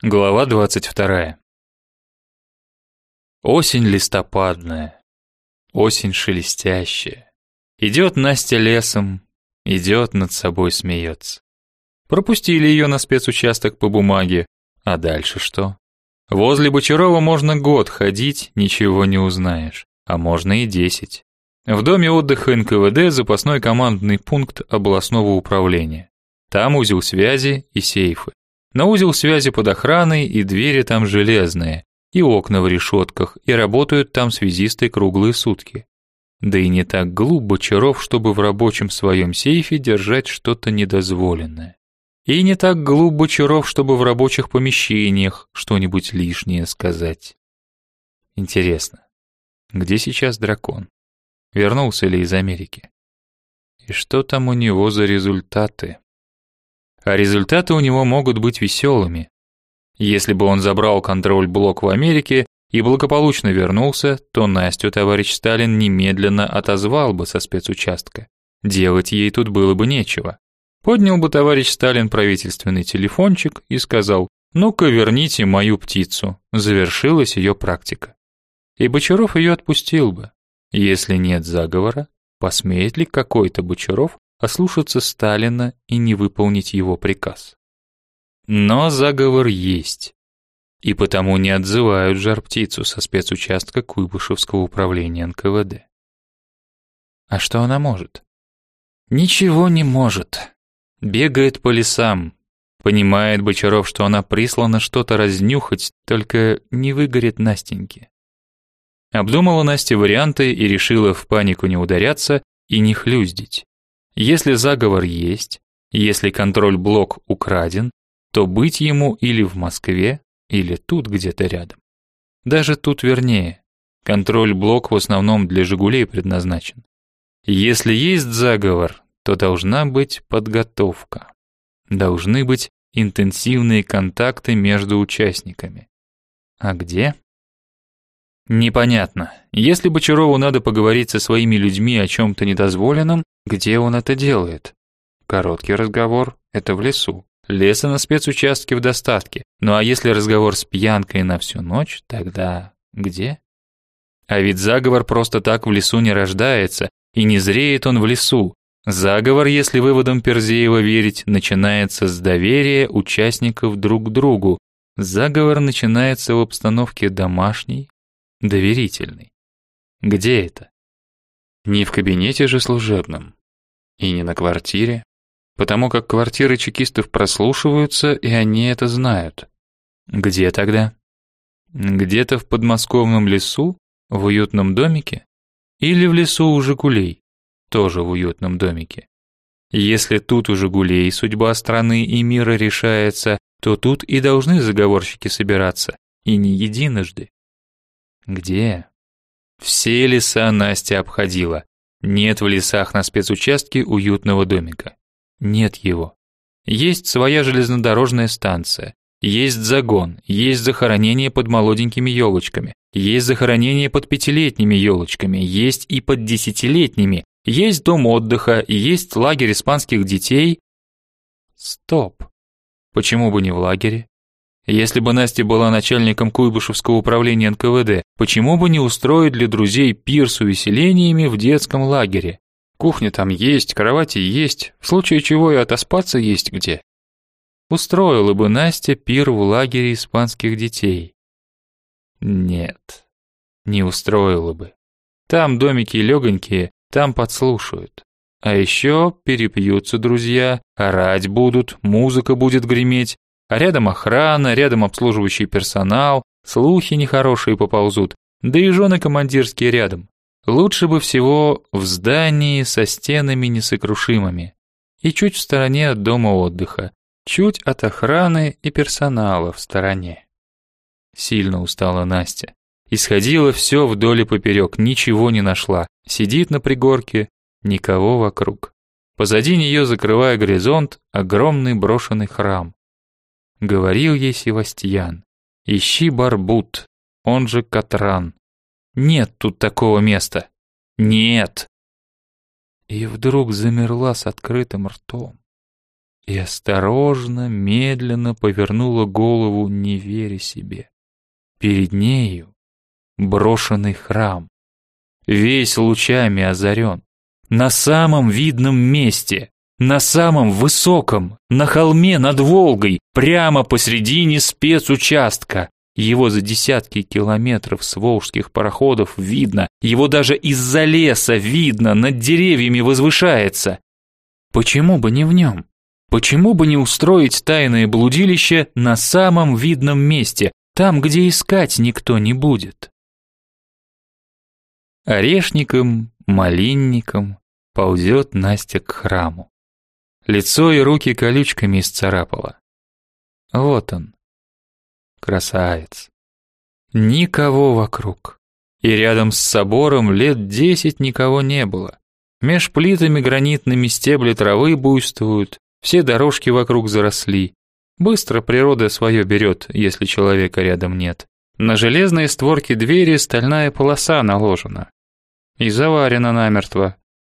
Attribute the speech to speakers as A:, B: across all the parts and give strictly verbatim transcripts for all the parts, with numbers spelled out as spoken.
A: Глава двадцать вторая. Осень листопадная, осень шелестящая. Идет Настя лесом, идет, над собой смеется. Пропустили ее на спецучасток по бумаге, а дальше что? Возле Бочарова можно год ходить, ничего не узнаешь, а можно и десять. В доме отдыха эн ка вэ дэ запасной командный пункт областного управления. Там узел связи и сейфы. На узел связи под охраной, и двери там железные, и окна в решетках, и работают там связисты круглые сутки. Да и не так глуп Бочаров, чтобы в рабочем своем сейфе держать что-то недозволенное. И не так глуп Бочаров, чтобы в рабочих помещениях что-нибудь лишнее сказать. Интересно, где сейчас дракон? Вернулся ли из Америки? И что там у него за результаты? А результаты у него могут быть веселыми. Если бы он забрал контроль-блок в Америке и благополучно вернулся, то Настю товарищ Сталин немедленно отозвал бы со спецучастка. Делать ей тут было бы нечего. Поднял бы товарищ Сталин правительственный телефончик и сказал: «Ну-ка верните мою птицу, завершилась ее практика». И Бочаров ее отпустил бы. Если нет заговора, посмеет ли какой-то Бочаров ослушаться Сталина и не выполнить его приказ? Но заговор есть, и потому не отзывают жар-птицу со спецучастка Куйбышевского управления эн ка вэ дэ. А что она может? Ничего не может. Бегает по лесам. Понимает Бочаров, что она прислана что-то разнюхать, только не выгорит Настеньке. Обдумала Настя варианты и решила в панику не ударяться и не хлюздить. Если заговор есть, если контроль-блок украден, то быть ему или в Москве, или тут где-то рядом. Даже тут вернее. Контроль-блок в основном для «Жигулей» предназначен. Если есть заговор, то должна быть подготовка. Должны быть интенсивные контакты между участниками. А где? Непонятно. Если Бочарову надо поговорить со своими людьми о чем-то недозволенном, где он это делает? Короткий разговор — это в лесу. Леса на спецучастке в достатке. Ну а если разговор с пьянкой на всю ночь, тогда где? А ведь заговор просто так в лесу не рождается, и не зреет он в лесу. Заговор, если выводам Перзеева верить, начинается с доверия участников друг к другу. Заговор начинается в обстановке домашней, доверительной. Где это? Не в кабинете же служебном. И не на квартире. Потому как квартиры чекистов прослушиваются, и они это знают. Где тогда? Где-то в подмосковном лесу, в уютном домике? Или в лесу у «Жигулей», тоже в уютном домике? Если тут у «Жигулей» судьба страны и мира решается, то тут и должны заговорщики собираться, и не единожды. Где? Все леса Настя обходила. Нет в лесах на спецучастке уютного домика. Нет его. Есть своя железнодорожная станция, есть загон, есть захоронение под молоденькими елочками, есть захоронение под пятилетними елочками, есть и под десятилетними, есть дом отдыха, есть лагерь испанских детей. Стоп. Почему бы не в лагере? Если бы Настя была начальником Куйбышевского управления эн ка вэ дэ, почему бы не устроить для друзей пир с увеселениями в детском лагере? Кухня там есть, кровати есть, в случае чего и отоспаться есть где. Устроила бы Настя пир в лагере испанских детей. Нет, не устроила бы. Там домики легонькие, там подслушают. А еще перепьются друзья, орать будут, музыка будет греметь, а рядом охрана, рядом обслуживающий персонал, слухи нехорошие поползут, да и жены командирские рядом. Лучше бы всего в здании со стенами несокрушимыми и чуть в стороне от дома отдыха, чуть от охраны и персонала в стороне. Сильно устала Настя. Исходила все вдоль и поперек, ничего не нашла. Сидит на пригорке, никого вокруг. Позади нее, закрывая горизонт, огромный брошенный храм. Говорил ей Севастьян: ищи Барбут, он же Катран. Нет тут такого места. Нет. И вдруг замерла с открытым ртом. и осторожно, медленно повернула голову, не веря себе. Перед нею брошенный храм, весь лучами озарен, на самом видном месте, на самом высоком, на холме над Волгой, прямо посредине спецучастка. Его за десятки километров с волжских пароходов видно, его даже из-за леса видно, над деревьями возвышается. Почему бы не в нем? Почему бы не устроить тайное блудилище на самом видном месте, там, где искать никто не будет? Орешником, малинником ползет Настя к храму. Лицо и руки колючками исцарапала. Вот он, красавец. Никого вокруг. И рядом с собором лет десять никого не было. Меж плитами гранитными стебли травы буйствуют, все дорожки вокруг заросли. Быстро природа свое берет, если человека рядом нет. На железные створки двери стальная полоса наложена. И заварена намертво.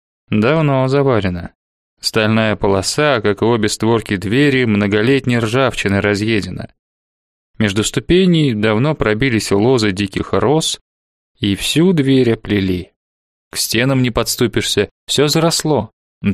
A: Давно заварена. Стальная полоса, как и обе створки двери, многолетней ржавчиной разъедена. Между ступеней давно пробились лозы диких роз, и всю дверь оплели. К стенам не подступишься, все заросло.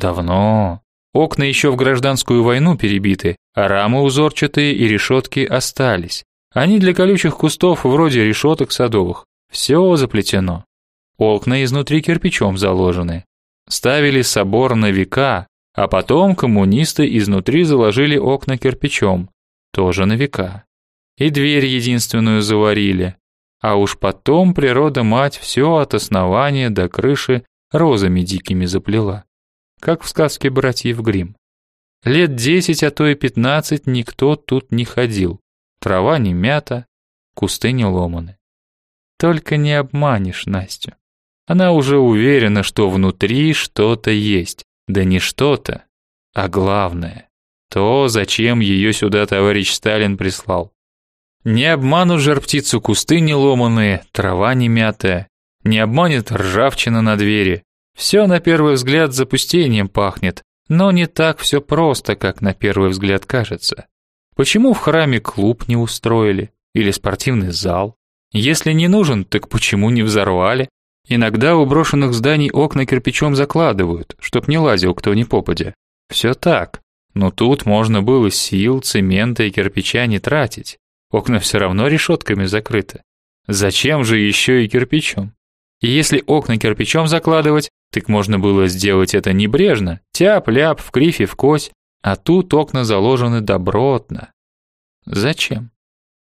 A: Давно. Окна еще в гражданскую войну перебиты, а рамы узорчатые и решетки остались. Они для колючих кустов вроде решеток садовых. Все заплетено. Окна изнутри кирпичом заложены. Ставили собор на века, а потом коммунисты изнутри заложили окна кирпичом, тоже на века. И дверь единственную заварили. А уж потом природа-мать все от основания до крыши розами дикими заплела, как в сказке братьев Гримм. Лет десять, а то и пятнадцать никто тут не ходил. Трава не мята, кусты не ломаны. Только не обманешь Настю. Она уже уверена, что внутри что-то есть. Да не что-то, а главное. То, зачем ее сюда товарищ Сталин прислал. Не обманут жар-птицу кусты не ломаные, трава не мятая. Не обманет ржавчина на двери. Все на первый взгляд запустением пахнет, но не так все просто, как на первый взгляд кажется. Почему в храме клуб не устроили? Или спортивный зал? Если не нужен, так почему не взорвали? Иногда у брошенных зданий окна кирпичом закладывают, чтоб не лазил кто ни попадя. Все так, но тут можно было сил, цемента и кирпича не тратить. Окна все равно решетками закрыты. Зачем же еще и кирпичом? И если окна кирпичом закладывать, так можно было сделать это небрежно, тяп-ляп, в кривь и в кось, а тут окна заложены добротно. Зачем?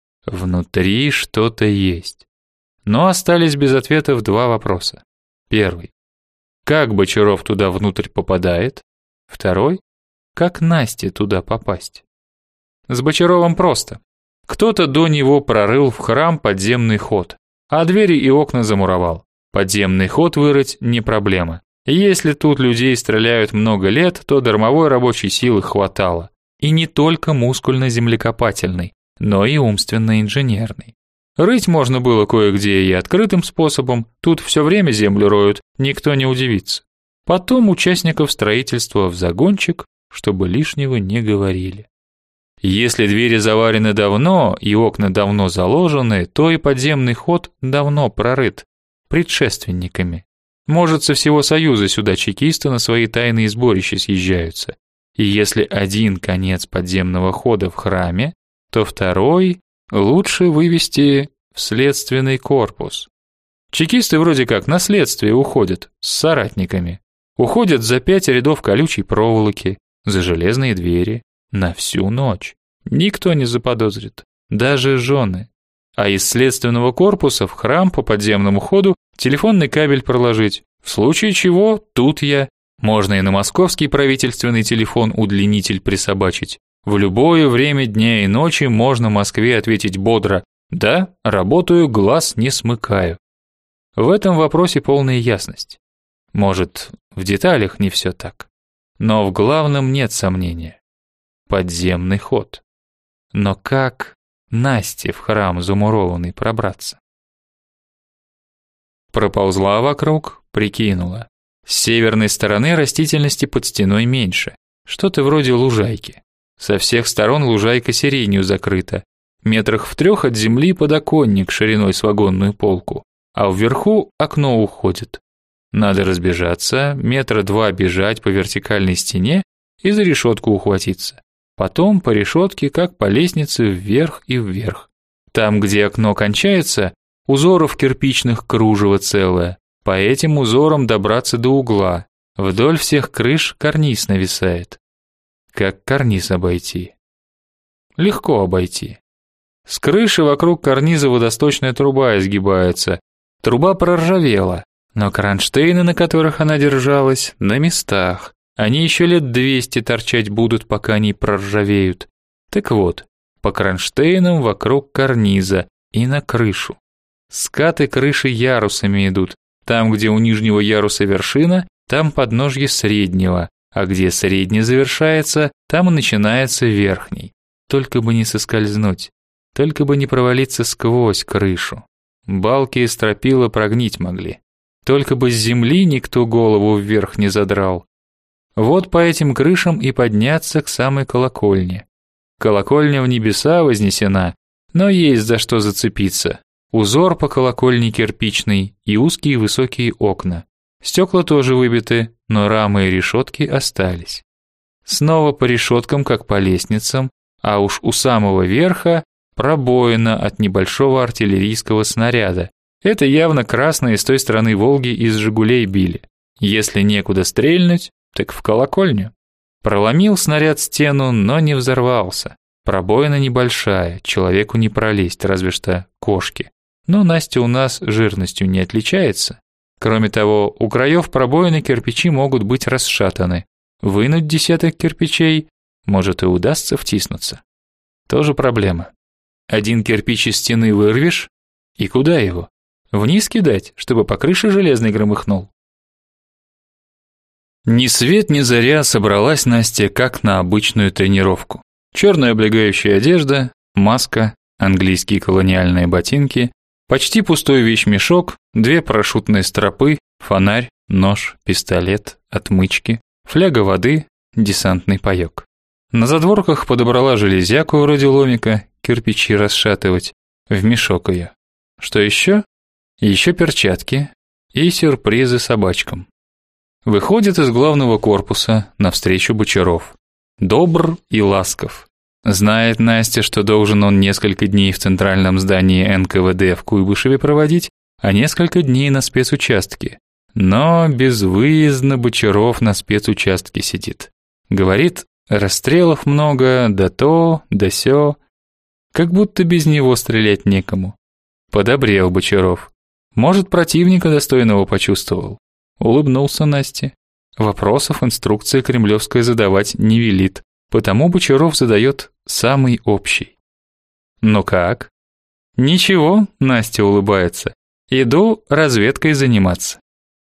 A: Внутри что-то есть. Но остались без ответов два вопроса. Первый. Как Бочаров туда внутрь попадает? Второй. Как Насте туда попасть? С Бочаровым просто. Кто-то до него прорыл в храм подземный ход, а двери и окна замуровал. Подземный ход вырыть не проблема. Если тут людей стреляют много лет, то дармовой рабочей силы хватало. И не только мускульно-землекопательной, но и умственно-инженерной. Рыть можно было кое-где и открытым способом, тут все время землю роют, никто не удивится. Потом участников строительства в загончик, чтобы лишнего не говорили. Если двери заварены давно и окна давно заложены, то и подземный ход давно прорыт предшественниками. Может, со всего Союза сюда чекисты на свои тайные сборища съезжаются. И если один конец подземного хода в храме, то второй лучше вывести в следственный корпус. Чекисты вроде как на следствие уходят с соратниками. Уходят за пять рядов колючей проволоки, за железные двери, на всю ночь. Никто не заподозрит, даже жены. А из следственного корпуса в храм по подземному ходу телефонный кабель проложить. В случае чего, тут я. Можно и на московский правительственный телефон-удлинитель присобачить. В любое время дня и ночи можно Москве ответить бодро: «Да, работаю, глаз не смыкаю». В этом вопросе полная ясность. Может, в деталях не все так. Но в главном нет сомнения. Подземный ход. Но как Насте в храм замурованный пробраться? Проползла вокруг, прикинула. С северной стороны растительности под стеной меньше. Что-то вроде лужайки. Со всех сторон лужайка сиренью закрыта. Метрах в трех от земли подоконник шириной с вагонную полку, а вверху окно уходит. Надо разбежаться, метра два бежать по вертикальной стене и за решетку ухватиться. Потом по решетке, как по лестнице, вверх и вверх. Там, где окно кончается, узоров кирпичных кружево целое. По этим узорам добраться до угла. Вдоль всех крыш карниз нависает. Как карниз обойти? Легко обойти. С крыши вокруг карниза водосточная труба изгибается. Труба проржавела, но кронштейны, на которых она держалась, на местах. Они еще лет двести торчать будут, пока они проржавеют. Так вот, по кронштейнам вокруг карниза и на крышу. Скаты крыши ярусами идут. Там, где у нижнего яруса вершина, там подножье среднего, а где средний завершается, там и начинается верхний. Только бы не соскользнуть, только бы не провалиться сквозь крышу. Балки и стропила прогнить могли. Только бы с земли никто голову вверх не задрал. Вот по этим крышам и подняться к самой колокольне. Колокольня в небеса вознесена, но есть за что зацепиться. Узор по колокольне кирпичный и узкие высокие окна. Стекла тоже выбиты, но рамы и решетки остались. Снова по решеткам, как по лестницам, а уж у самого верха пробоина от небольшого артиллерийского снаряда. Это явно красные с той стороны Волги из «Жигулей» били. Если некуда стрельнуть, так в колокольню. Проломил снаряд стену, но не взорвался. Пробоина небольшая, человеку не пролезть, разве что кошке. Но Настя у нас жирностью не отличается. Кроме того, у краев пробоины кирпичи могут быть расшатаны. Вынуть десяток кирпичей, может и удастся втиснуться. Тоже проблема. Один кирпич из стены вырвешь, и куда его? Вниз кидать, чтобы по крыше железный громыхнул. Ни свет ни заря собралась Настя как на обычную тренировку. Черная облегающая одежда, маска, английские колониальные ботинки, почти пустой вещмешок, две парашютные стропы, фонарь, нож, пистолет, отмычки, фляга воды, десантный паёк. На задворках подобрала железяку вроде ломика, кирпичи расшатывать, в мешок ее. Что еще? Еще перчатки и сюрпризы собачкам. Выходит из главного корпуса навстречу Бочаров. Добр и ласков. Знает Настя, что должен он несколько дней в центральном здании эн ка вэ дэ в Куйбышеве проводить, а несколько дней на спецучастке. Но безвыездно Бочаров на спецучастке сидит. Говорит, расстрелов много, да то, да сё. Как будто без него стрелять некому. Подобрел Бочаров. Может, противника достойного почувствовал. Улыбнулся Насте. Вопросов инструкция кремлевская задавать не велит, потому Бочаров задает самый общий. Ну как? Ничего, Настя улыбается. Иду разведкой заниматься.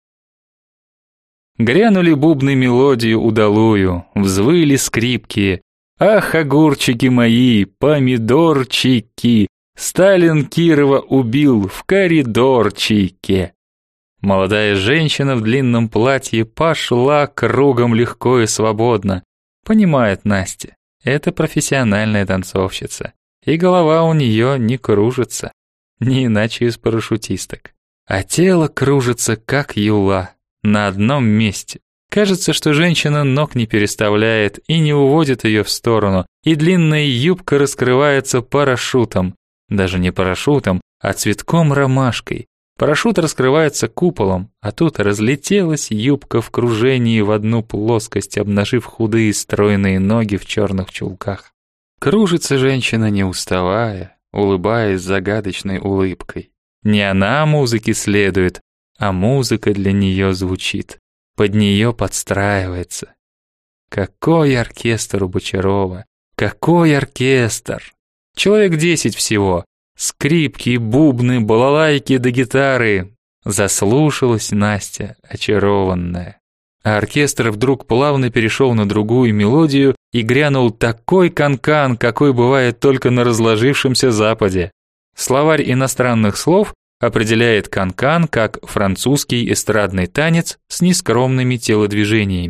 A: Грянули бубны мелодию удалую, взвыли скрипки. Ах, огурчики мои, помидорчики, Сталин Кирова убил в коридорчике. Молодая женщина в длинном платье пошла кругом легко и свободно. Понимает Настя, это профессиональная танцовщица, и голова у нее не кружится, не иначе из парашютисток. А тело кружится, как юла, на одном месте. Кажется, что женщина ног не переставляет и не уводит ее в сторону, и длинная юбка раскрывается парашютом. Даже не парашютом, а цветком-ромашкой. Парашют раскрывается куполом, а тут разлетелась юбка в кружении в одну плоскость, обнажив худые стройные ноги в черных чулках. Кружится женщина не уставая, улыбаясь загадочной улыбкой. Не она музыке следует, а музыка для нее звучит, под нее подстраивается. Какой оркестр у Бочарова! Какой оркестр! Человек десять всего. Скрипки, бубны, балалайки да гитары. Заслушалась Настя, очарованная. А оркестр вдруг плавно перешел на другую мелодию и грянул такой канкан, какой бывает только на разложившемся Западе. Словарь иностранных слов определяет канкан как французский эстрадный танец с нескромными телодвижениями.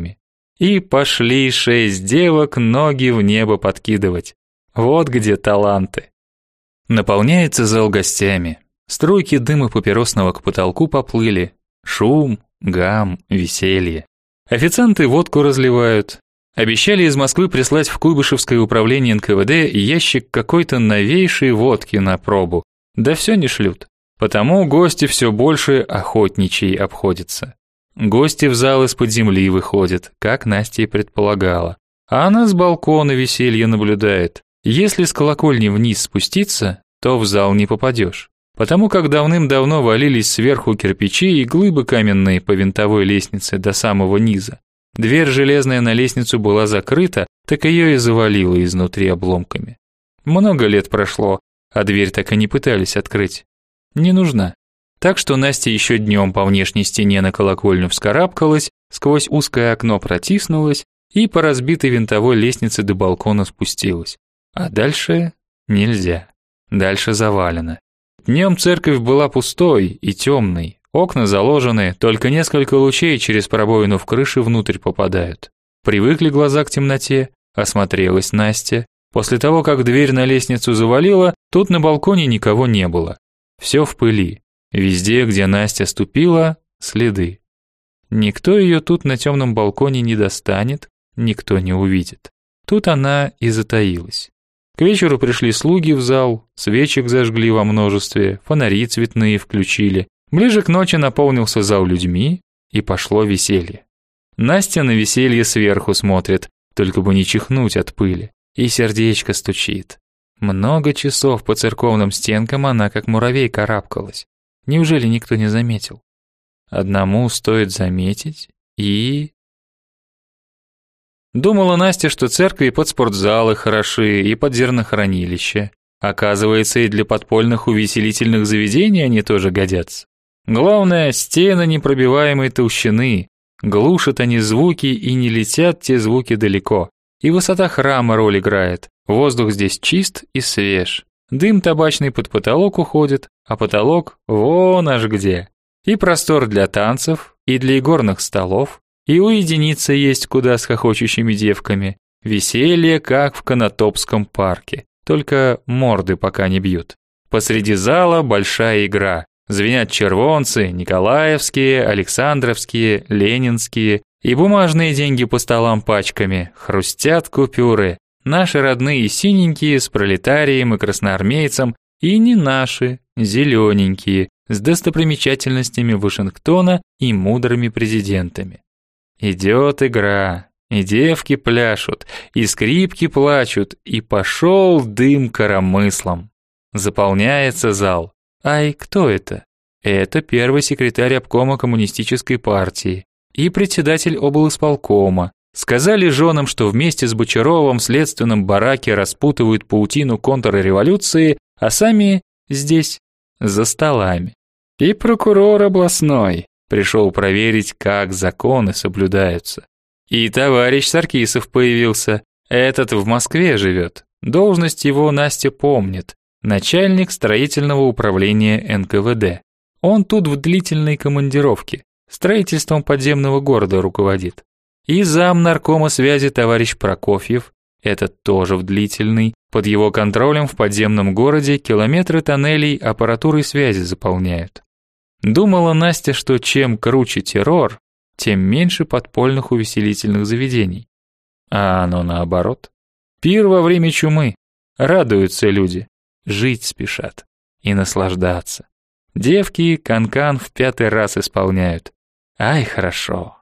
A: И пошли шесть девок ноги в небо подкидывать. Вот где таланты. Наполняется зал гостями. Струйки дыма папиросного к потолку поплыли. Шум, гам, веселье. Официанты водку разливают. Обещали из Москвы прислать в Куйбышевское управление эн ка вэ дэ ящик какой-то новейшей водки на пробу. Да все не шлют. Потому гости все больше охотничьей обходятся. Гости в зал из-под земли выходят, как Настя и предполагала. А она с балкона веселье наблюдает. Если с колокольни вниз спуститься, то в зал не попадешь. Потому как давным-давно валились сверху кирпичи и глыбы каменные по винтовой лестнице до самого низа. Дверь железная на лестницу была закрыта, так ее и завалило изнутри обломками. Много лет прошло, а дверь так и не пытались открыть. Не нужна. Так что Настя еще днем по внешней стене на колокольню вскарабкалась, сквозь узкое окно протиснулась и по разбитой винтовой лестнице до балкона спустилась. А дальше нельзя. Дальше завалено. Днем церковь была пустой и темной. Окна заложены, только несколько лучей через пробоину в крыше внутрь попадают. Привыкли глаза к темноте, осмотрелась Настя. После того, как дверь на лестницу завалила, тут на балконе никого не было. Все в пыли. Везде, где Настя ступила, следы. Никто ее тут на темном балконе не достанет, никто не увидит. Тут она и затаилась. К вечеру пришли слуги в зал, свечек зажгли во множестве, фонари цветные включили. Ближе к ночи наполнился зал людьми, и пошло веселье. Настя на веселье сверху смотрит, только бы не чихнуть от пыли, и сердечко стучит. Много часов по церковным стенкам она как муравей карабкалась. Неужели никто не заметил? Одному стоит заметить, и... Думала Настя, что церкви под спортзалы хороши, и под зернохранилище. Оказывается, и для подпольных увеселительных заведений они тоже годятся. Главное, стены непробиваемой толщины. Глушат они звуки, и не летят те звуки далеко. И высота храма роль играет. Воздух здесь чист и свеж. Дым табачный под потолок уходит, а потолок вон аж где. И простор для танцев, и для игорных столов, и уединиться есть куда с хохочущими девками. Веселье, как в Конотопском парке, только морды пока не бьют. Посреди зала большая игра. Звенят червонцы, николаевские, александровские, ленинские, и бумажные деньги по столам пачками, хрустят купюры. Наши родные синенькие с пролетарием и красноармейцем, и не наши, зелененькие, с достопримечательностями Вашингтона и мудрыми президентами. Идет игра, и девки пляшут, и скрипки плачут, и пошел дым коромыслом. Заполняется зал. Ай, кто это? Это первый секретарь обкома коммунистической партии и председатель облисполкома. Сказали женам, что вместе с Бочаровым в следственном бараке распутывают паутину контрреволюции, а сами здесь, за столами. И прокурор областной пришел проверить, как законы соблюдаются. И товарищ Саркисов появился. Этот в Москве живет. Должность его Настя помнит. Начальник строительного управления эн ка вэ дэ. Он тут в длительной командировке. Строительством подземного города руководит. И зам наркома связи товарищ Прокофьев, этот тоже в длительный, под его контролем в подземном городе километры тоннелей аппаратурой связи заполняют. Думала Настя, что чем круче террор, тем меньше подпольных увеселительных заведений. А оно наоборот. Пир во время чумы. Радуются люди. Жить спешат и наслаждаться. Девки канкан в пятый раз исполняют. Ай, хорошо.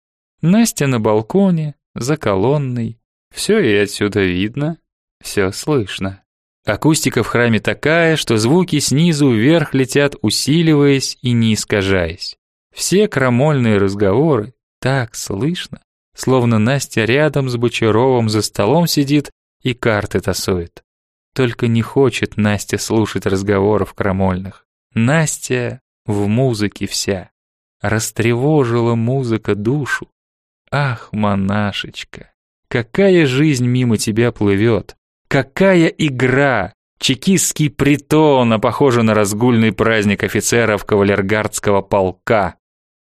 A: Настя на балконе, за колонной. Все и отсюда видно, все слышно. Акустика в храме такая, что звуки снизу вверх летят, усиливаясь и не искажаясь. Все крамольные разговоры так слышно, словно Настя рядом с Бочаровым за столом сидит и карты тасует. Только не хочет Настя слушать разговоров крамольных. Настя в музыке вся. Растревожила музыка душу. Ах, монашечка, какая жизнь мимо тебя плывет. Какая игра! Чекистский притон, а похоже на разгульный праздник офицеров кавалергардского полка.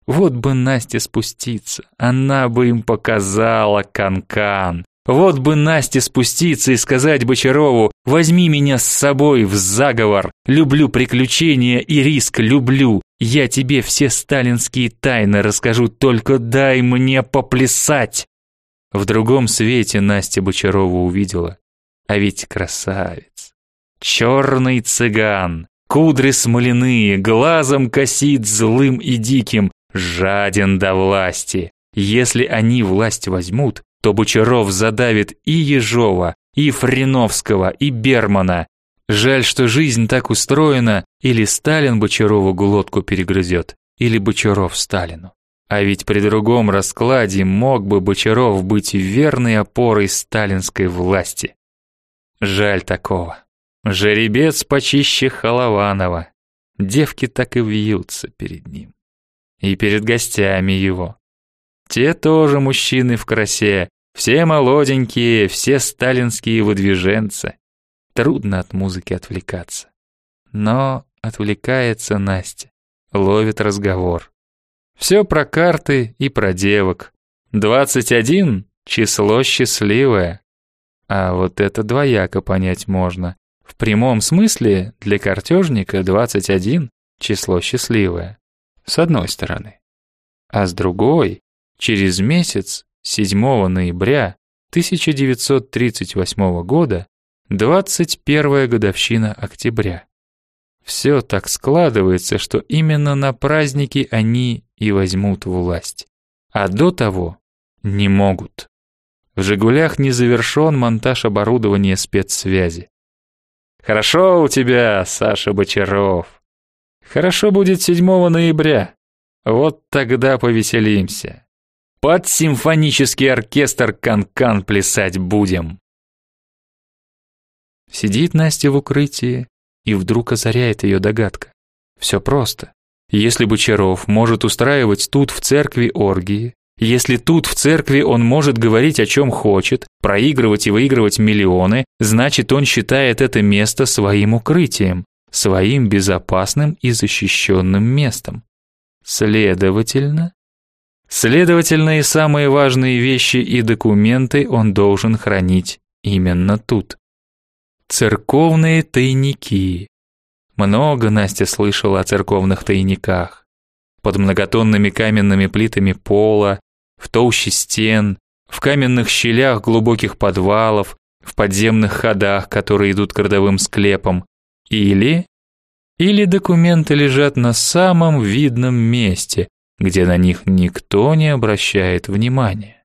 A: Вот бы Насте спуститься, она бы им показала канкан. Вот бы Насте спуститься и сказать Бочарову: возьми меня с собой в заговор, люблю приключения и риск, люблю. Я тебе все сталинские тайны расскажу, только дай мне поплясать. В другом свете Настя Бочарова увидела, а ведь красавец. Черный цыган, кудри смоляные, глазом косит злым и диким, жаден до власти. Если они власть возьмут, то Бочаров задавит и Ежова, и Френовского, и Бермана. Жаль, что жизнь так устроена, или Сталин Бочарову глотку перегрызет, или Бочаров Сталину. А ведь при другом раскладе мог бы Бочаров быть верной опорой сталинской власти. Жаль такого. Жеребец почище Холованова. Девки так и вьются перед ним. И перед гостями его. Те тоже мужчины в красе, все молоденькие, все сталинские выдвиженцы. Трудно от музыки отвлекаться. Но отвлекается Настя, ловит разговор. Все про карты и про девок. двадцать один — число счастливое. А вот это двояко понять можно. В прямом смысле для картежника двадцать один — число счастливое. С одной стороны. А с другой, через месяц, седьмого ноября тысяча девятьсот тридцать восьмого года, двадцать первая годовщина октября. Все так складывается, что именно на праздники они и возьмут власть. А до того не могут. В «Жигулях» не завершен монтаж оборудования спецсвязи. Хорошо у тебя, Саша Бочаров. Хорошо будет седьмого ноября. Вот тогда повеселимся. Под симфонический оркестр канкан плясать будем. Сидит Настя в укрытии, и вдруг озаряет ее догадка. Все просто. Если Бочаров может устраивать тут в церкви оргии, если тут в церкви он может говорить о чем хочет, проигрывать и выигрывать миллионы, значит, он считает это место своим укрытием, своим безопасным и защищенным местом. Следовательно, следовательно, и самые важные вещи и документы он должен хранить именно тут. Церковные тайники. Много Настя слышала о церковных тайниках. Под многотонными каменными плитами пола, в толще стен, в каменных щелях глубоких подвалов, в подземных ходах, которые идут к родовым склепам. Или... Или документы лежат на самом видном месте, где на них никто не обращает внимания.